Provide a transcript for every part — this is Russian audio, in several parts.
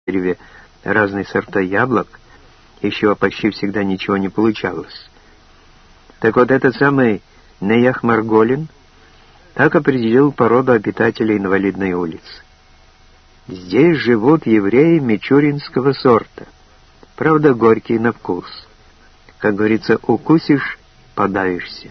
дереве разные сорта яблок, из чего почти всегда ничего не получалось. Так вот, этот самый Неях Марголин так определил породу обитателей Инвалидной улицы. Здесь живут евреи мичуринского сорта, правда горькие на вкус. Как говорится, укусишь — подавишься.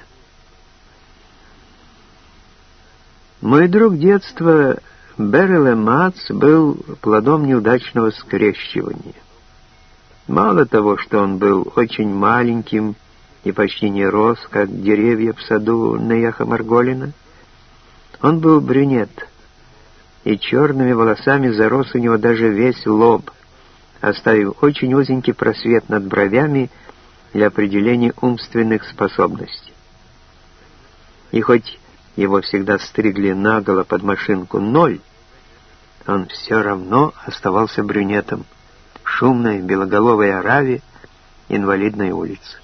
Мой друг детства Береле Мац был плодом неудачного скрещивания. Мало того, что он был очень маленьким и почти не рос, как деревья в саду Неяха Марголина, он был брюнет, и черными волосами зарос у него даже весь лоб, оставив очень узенький просвет над бровями для определения умственных способностей. И хоть его всегда стригли наголо под машинку 0, он все равно оставался брюнетом в шумной белоголовой ораве Инвалидной улицы.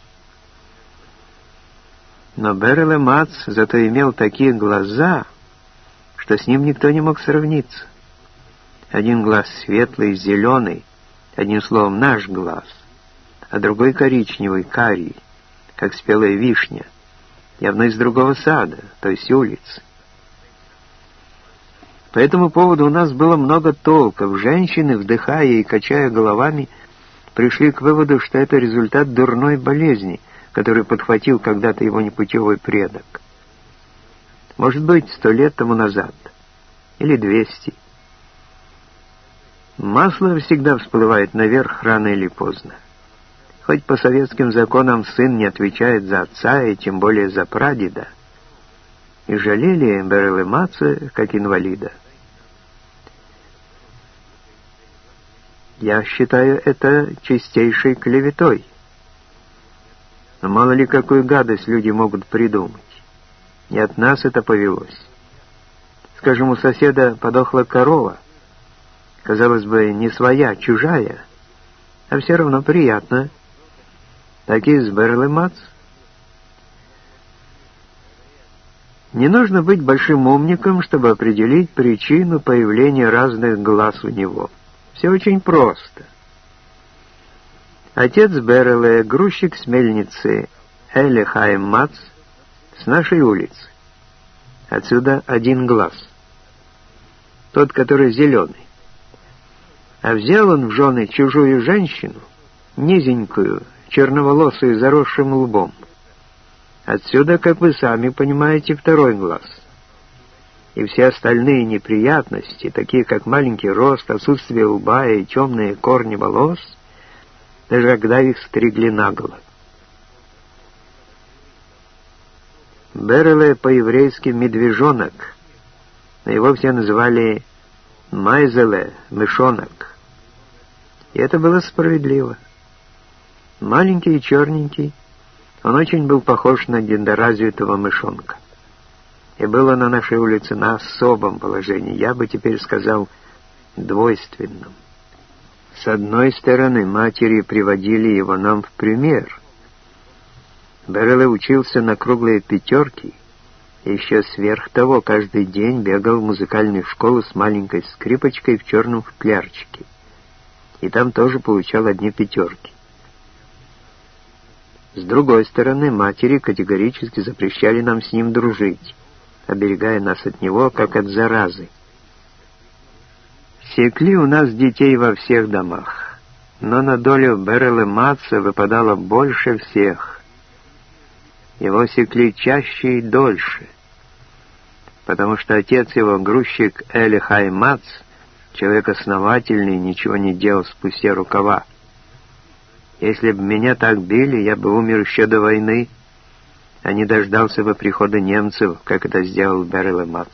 Но Береле Мац зато имел такие глаза, что с ним никто не мог сравниться. Один глаз светлый, зеленый, одним словом, наш глаз, а другой коричневый, карий, как спелая вишня, явно из другого сада, то есть улицы. По этому поводу у нас было много толков. Женщины, вдыхая и качая головами, пришли к выводу, что это результат дурной болезни, которую подхватил когда-то его непутевый предок. Может быть, 100 лет тому назад. Или 200. Масло всегда всплывает наверх рано или поздно. Хоть по советским законам сын не отвечает за отца и тем более за прадеда. И жалели Береле Маца как инвалида. Я считаю это чистейшей клеветой. Но мало ли какую гадость люди могут придумать. Не от нас это повелось. Скажем, у соседа подохла корова. Казалось бы, не своя, чужая, а все равно приятно. Так и с Береле Мац. Не нужно быть большим умником, чтобы определить причину появления разных глаз у него. Все очень просто. Отец Береле, грузчик с мельницы Эле Хаим Мац, с нашей улицы. Отсюда один глаз. Тот, который зеленый. А взял он в жены чужую женщину, низенькую, черноволосую, заросшим лбом. Отсюда, как вы сами понимаете, второй глаз. И все остальные неприятности, такие как маленький рост, отсутствие лба и темные корни волос, даже когда их стригли наголо. Береле по-еврейски «медвежонок», но его все называли «майзеле», «мышонок». И это было справедливо. Маленький и черненький, он очень был похож на недоразвитого мышонка. И было на нашей улице на особом положении, я бы теперь сказал, двойственном. С одной стороны, матери приводили его нам в пример. Береле учился на круглые пятерки, и еще сверх того каждый день бегал в музыкальную школу с маленькой скрипочкой в черном футлярчике. И там тоже получал одни пятерки. С другой стороны, матери категорически запрещали нам с ним дружить, оберегая нас от него, как от заразы. Секли у нас детей во всех домах, но на долю Береле Маца выпадало больше всех. Его секли чаще и дольше, потому что отец его, грузчик Эле Хаим Мац, человек основательный, ничего не делал спустя рукава. Если бы меня так били, я бы умер еще до войны, а не дождался бы прихода немцев, как это сделал Береле Мац.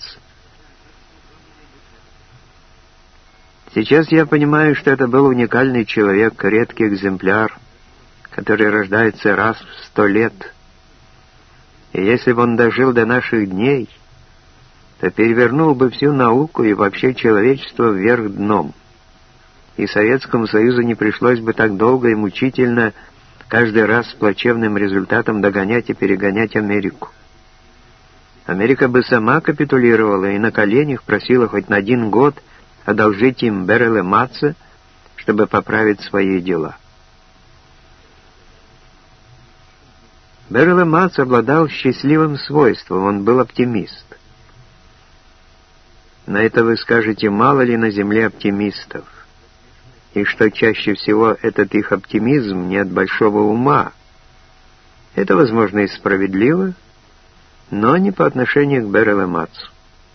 Сейчас я понимаю, что это был уникальный человек, редкий экземпляр, который рождается раз в 100 лет. И если бы он дожил до наших дней, то перевернул бы всю науку и вообще человечество вверх дном. И Советскому Союзу не пришлось бы так долго и мучительно каждый раз с плачевным результатом догонять и перегонять Америку. Америка бы сама капитулировала и на коленях просила хоть на 1 год одолжить им Береле Маца, чтобы поправить свои дела. Берл Мац обладал счастливым свойством, он был оптимист. На это вы скажете, мало ли на земле оптимистов, и что чаще всего этот их оптимизм не от большого ума. Это, возможно, и справедливо, но не по отношению к Берл Мацу.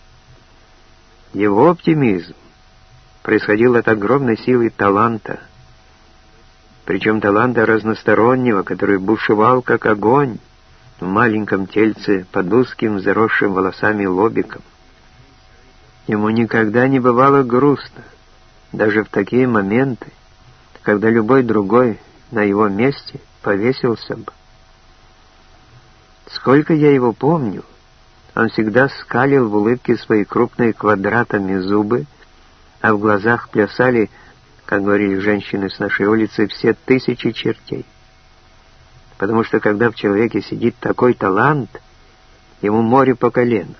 Его оптимизм происходил от огромной силы таланта, причем таланта разностороннего, который бушевал как огонь в маленьком тельце под узким заросшим волосами лобиком. Ему никогда не бывало грустно, даже в такие моменты, когда любой другой на его месте повесился бы. Сколько я его помню, он всегда скалил в улыбке свои крупные квадратами зубы, а в глазах плясали, как говорили женщины с нашей улицы, все тысячи чертей. Потому что когда в человеке сидит такой талант, ему море по колено.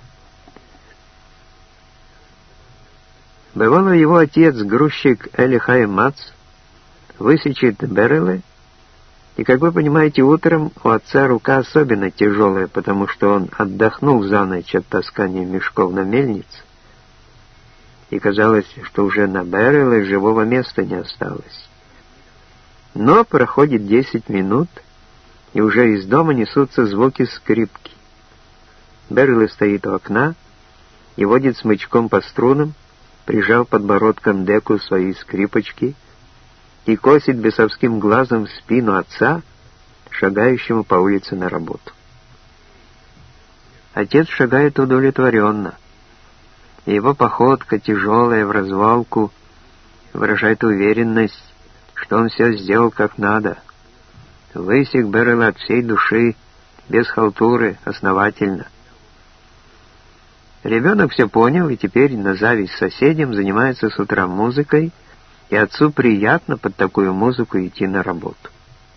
Бывало, его отец, грузчик Элихай Мац, высечет Берла, и, как вы понимаете, утром у отца рука особенно тяжелая, потому что он отдохнул за ночь от таскания мешков на мельнице, и казалось, что уже на Берла живого места не осталось. Но проходит 10 минут, и уже из дома несутся звуки скрипки. Берл стоит у окна и водит смычком по струнам, прижал подбородком деку своей скрипочки, и косит бесовским глазом в спину отца, шагающему по улице на работу. Отец шагает удовлетворенно, и его походка, тяжелая в развалку, выражает уверенность, что он все сделал как надо. Высек Берла от всей души, без халтуры, основательно. Ребенок все понял, и теперь на зависть соседям занимается с утра музыкой, и отцу приятно под такую музыку идти на работу.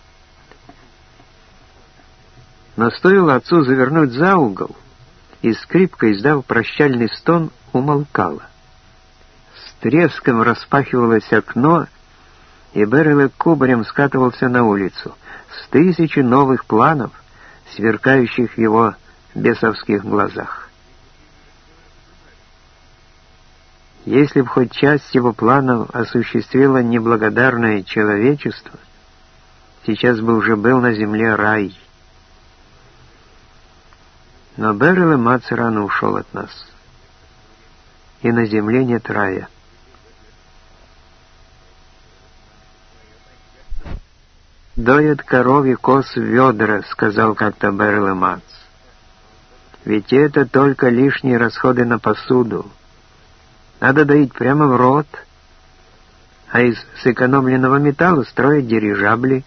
Но стоило отцу завернуть за угол, и скрипка, издав прощальный стон, умолкала. С треском распахивалось окно, и Берл кубарем скатывался на улицу, с 1000 новых планов, сверкающих в его бесовских глазах. Если б хоть часть его планов осуществило неблагодарное человечество, сейчас бы уже был на земле рай. Но Берл Мац рано ушел от нас, и на земле нет рая. «Доят коровьи коз в ведра», — сказал как-то Берл Мац. «Ведь это только лишние расходы на посуду. Надо доить прямо в рот, а из сэкономленного металла строить дирижабли».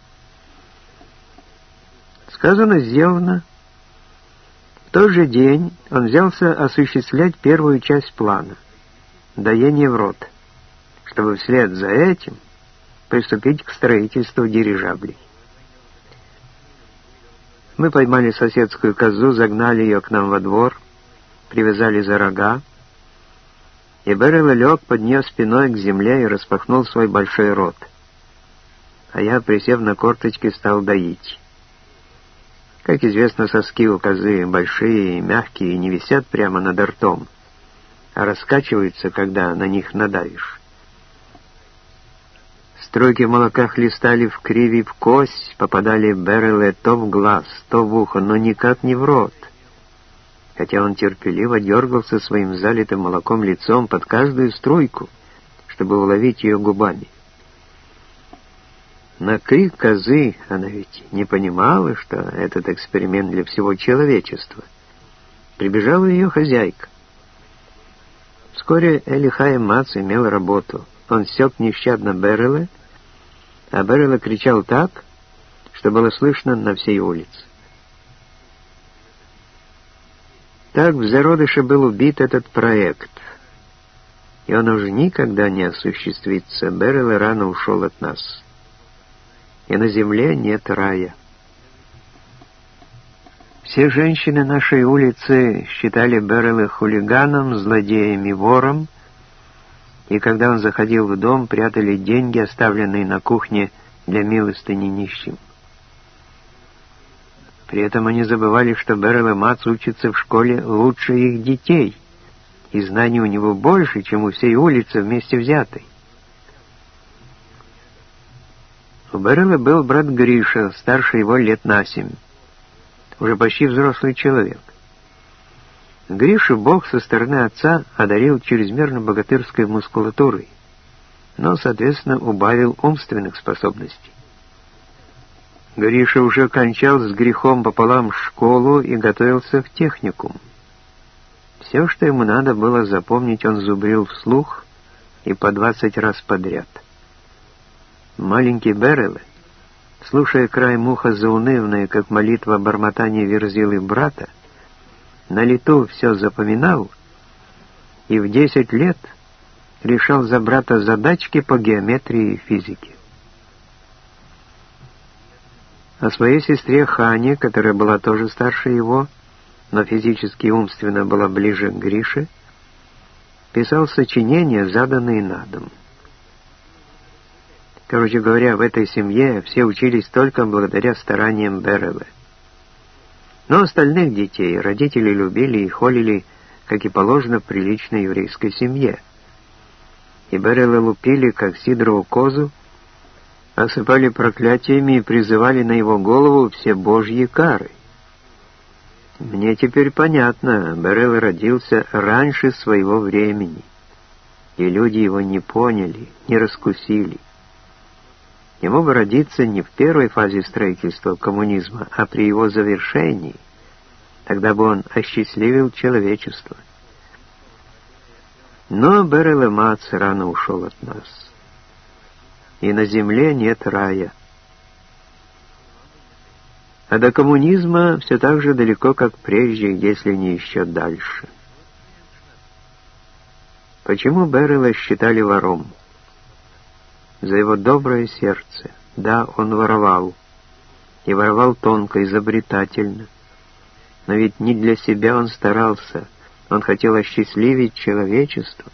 Сказано, сделано. В тот же день он взялся осуществлять первую часть плана — доение в рот, чтобы вслед за этим приступить к строительству дирижаблей. Мы поймали соседскую козу, загнали ее к нам во двор, привязали за рога, и Берл лег под нее спиной к земле и распахнул свой большой рот. А я, присев на корточки, стал доить. Как известно, соски у козы большие и мягкие, и не висят прямо над ртом, а раскачиваются, когда на них надавишь. Струйки молока хлестали в криви в кость, попадали Берле то в глаз, то в ухо, но никак не в рот, хотя он терпеливо дергался своим залитым молоком лицом под каждую струйку, чтобы уловить ее губами. На крик козы она ведь не понимала, что этот эксперимент для всего человечества. Прибежала ее хозяйка. Вскоре Элихай Мац имел работу. Он сёк нещадно Берла, а Берла кричал так, что было слышно на всей улице. Так в зародыше был убит этот проект, и он уже никогда не осуществится. Берл рано ушел от нас, и на земле нет рая. Все женщины нашей улицы считали Берла хулиганом, злодеем и вором, и когда он заходил в дом, прятали деньги, оставленные на кухне для милостыни нищим. При этом они забывали, что Беррел Эмац учится в школе лучше их детей, и знаний у него больше, чем у всей улицы вместе взятой. У Беррела был брат Гриша, старше его лет на 7, уже почти взрослый человек. Гришу Бог со стороны отца одарил чрезмерно богатырской мускулатурой, но, соответственно, убавил умственных способностей. Гриша уже кончал с грехом пополам школу и готовился в техникум. Все, что ему надо было запомнить, он зубрил вслух и по 20 раз подряд. Маленький Беррел, слушая краем уха заунывное, как молитва бормотания Верзилы брата, на лету все запоминал и в 10 лет решал за брата задачки по геометрии и физике. О своей сестре Хане, которая была тоже старше его, но физически и умственно была ближе к Грише, писал сочинения, заданные на дом. Короче говоря, в этой семье все учились только благодаря стараниям Беррела. Но остальных детей родители любили и холили, как и положено в приличной еврейской семье. И Беррела лупили, как сидорову козу, осыпали проклятиями и призывали на его голову все божьи кары. Мне теперь понятно, Беррел родился раньше своего времени, и люди его не поняли, не раскусили. Ему бы родиться не в первой фазе строительства коммунизма, а при его завершении. Тогда бы он осчастливил человечество. Но Беррел Эмац рано ушел от нас. И на земле нет рая. А до коммунизма все так же далеко, как прежде, если не еще дальше. Почему Беррела считали вором? За его доброе сердце. Да, он воровал. И воровал тонко, изобретательно. Но ведь не для себя он старался. Он хотел осчастливить человечество.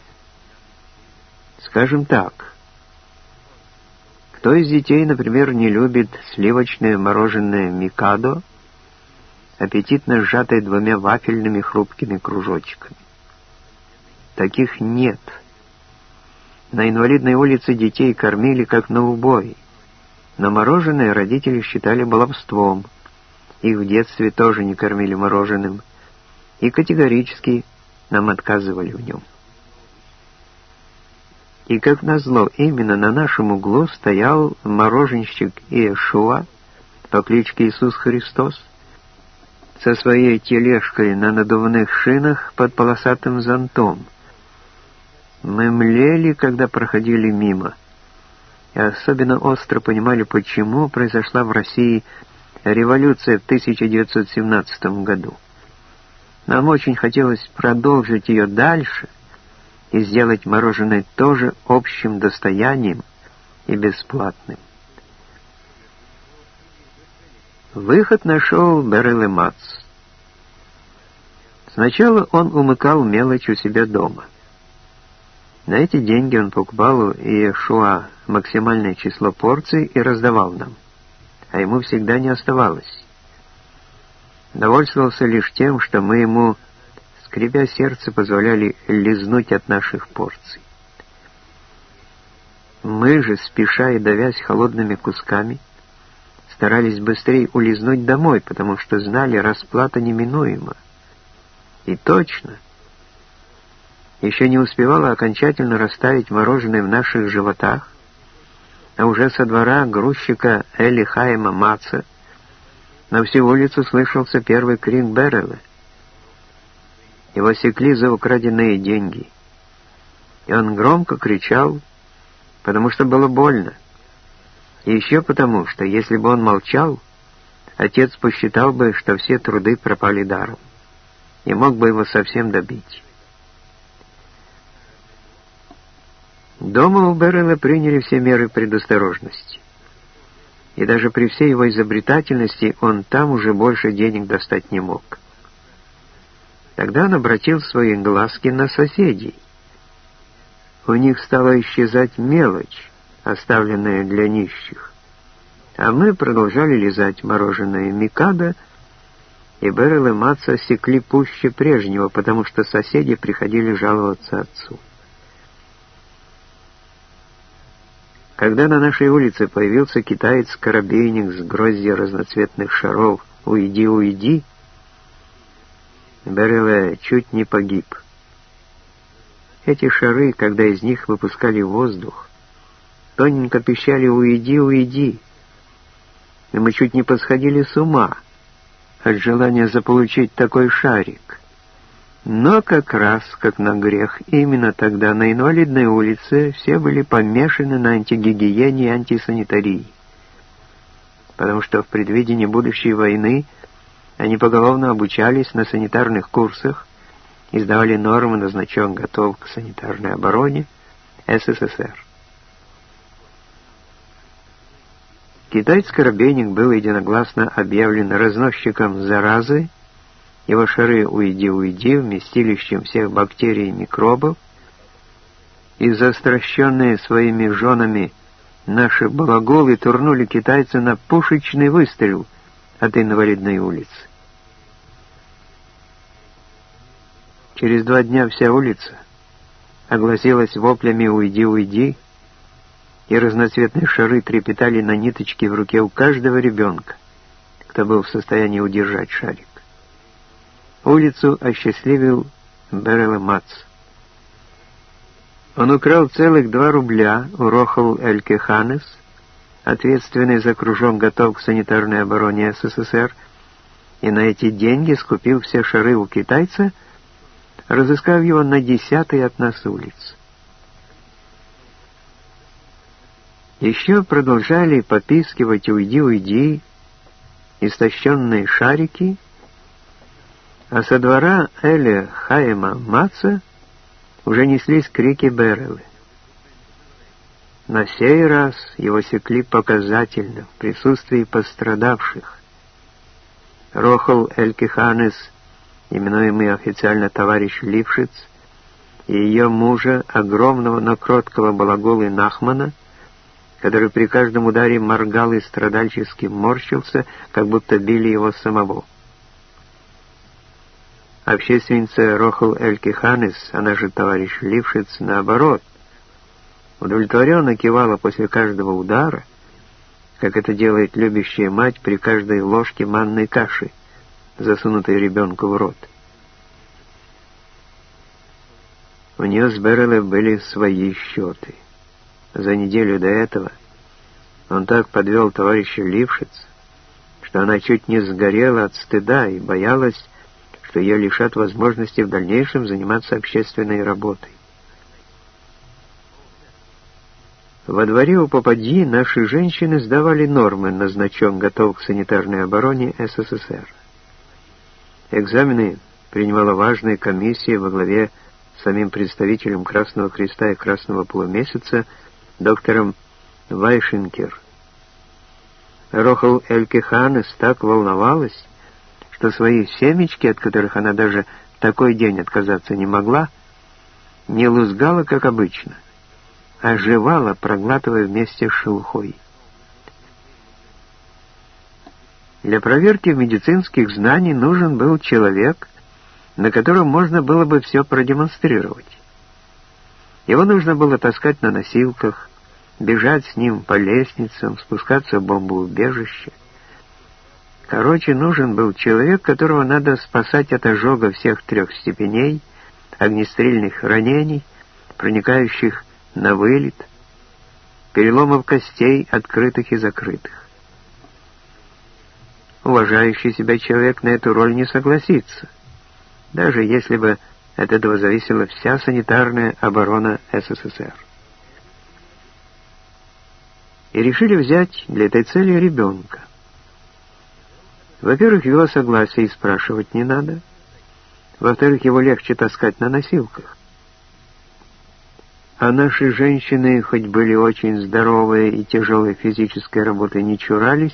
Скажем так, кто из детей, например, не любит сливочное мороженое «Микадо», аппетитно сжатое 2 вафельными хрупкими кружочками? Таких нет. На Инвалидной улице детей кормили как на убой, но мороженое родители считали баловством. Их в детстве тоже не кормили мороженым, и категорически нам отказывали в нем. И как назло, именно на нашем углу стоял мороженщик Иешуа по кличке Иисус Христос со своей тележкой на надувных шинах под полосатым зонтом. Мы млели, когда проходили мимо, и особенно остро понимали, почему произошла в России революция в 1917 году. Нам очень хотелось продолжить ее дальше и сделать мороженое тоже общим достоянием и бесплатным. Выход нашел Беррел Эмац. Сначала он умыкал мелочь у себя дома. На эти деньги он покупал у Иешуа максимальное число порций и раздавал нам, а ему всегда не оставалось. Довольствовался лишь тем, что мы ему, скребя сердце, позволяли лизнуть от наших порций. Мы же, спеша и давясь холодными кусками, старались быстрее улизнуть домой, потому что знали, расплата неминуема. И точно, еще не успевало окончательно растаять мороженое в наших животах, а уже со двора грузчика Эли Хайма Маца на всю улицу слышался первый крик Беррела. Его секли за украденные деньги, и он громко кричал, потому что было больно, и еще потому, что если бы он молчал, отец посчитал бы, что все труды пропали даром, и мог бы его совсем добить. Дома у Беррела приняли все меры предосторожности. И даже при всей его изобретательности он там уже больше денег достать не мог. Тогда он обратил свои глазки на соседей. у них стала исчезать мелочь, оставленная для нищих. А мы продолжали лизать мороженое Микадо, и Берел и Матс осекли пуще прежнего, потому что соседи приходили жаловаться отцу. Когда на нашей улице появился китаец-коробейник с гроздью разноцветных шаров «Уйди, уйди», Берел чуть не погиб. Эти шары, когда из них выпускали воздух, тоненько пищали «Уйди, уйди», и мы чуть не посходили с ума от желания заполучить такой шарик. Но как раз, как на грех, именно тогда на Инвалидной улице все были помешаны на антигигиене и антисанитарии, потому что в предвидении будущей войны они поголовно обучались на санитарных курсах и сдавали нормы на значок «Готов к санитарной обороне» СССР. Китаец-коробейник был единогласно объявлен разносчиком заразы, его шары «Уйди, уйди» вместилищем всех бактерий и микробов, и застращенные своими женами наши балаголы турнули китайца на пушечный выстрел от Инвалидной улицы. Через 2 дня вся улица огласилась воплями «Уйди, уйди», и разноцветные шары трепетали на ниточке в руке у каждого ребенка, кто был в состоянии удержать шарик. Улицу осчастливил Берел Матс. Он украл целых 2 рубля у Рохол Эль-Кеханес, ответственный за кружок «Готов к санитарной обороне СССР», и на эти деньги скупил все шары у китайца, разыскав его на 10-й от нас улице. Еще продолжали попискивать «Уйди, уйди» истощенные шарики, а со двора Эля Хаима Матса уже неслись крики Берелы. На сей раз его секли показательно, в присутствии пострадавших. Рохол Эль-Кеханес, именуемый официально товарищ Лившиц, и ее мужа, огромного, но кроткого балаголы Нахмана, который при каждом ударе моргал и страдальчески морщился, как будто били его самого. Общественница Рохол Эль-Кеханес, она же товарищ Лившиц, наоборот, удовлетворенно кивала после каждого удара, как это делает любящая мать при каждой ложке манной каши, засунутой ребенку в рот. У нее с Берелой были свои счеты. За неделю до этого он так подвел товарища Лившиц, что она чуть не сгорела от стыда и боялась, что ее лишат возможности в дальнейшем заниматься общественной работой. Во дворе у попадьи наши женщины сдавали нормы на значок «Готов к санитарной обороне СССР». Экзамены принимала важная комиссия во главе с самим представителем Красного Креста и Красного Полумесяца доктором Вайшенкер. Рохол Эль-Кеханес так волновалась, что свои семечки, от которых она даже в такой день отказаться не могла, не лузгала, как обычно, а жевала, проглатывая вместе с шелухой. Для проверки медицинских знаний нужен был человек, на котором можно было бы все продемонстрировать. Его нужно было таскать на носилках, бежать с ним по лестницам, спускаться в бомбоубежище. Короче, нужен был человек, которого надо спасать от ожога всех 3 степеней, огнестрельных ранений, проникающих на вылет, переломов костей, открытых и закрытых. Уважающий себя человек на эту роль не согласится, даже если бы от этого зависела вся санитарная оборона СССР. И решили взять для этой цели ребенка. Во-первых, его согласия и спрашивать не надо. Во-вторых, его легче таскать на носилках. А наши женщины, хоть были очень здоровые и тяжелой физической работы не чурались,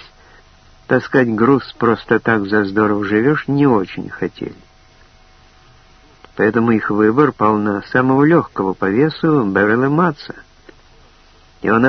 таскать груз просто так за здорово живешь не очень хотели. поэтому их выбор пал на самого легкого по весу Беррелла Матса. И он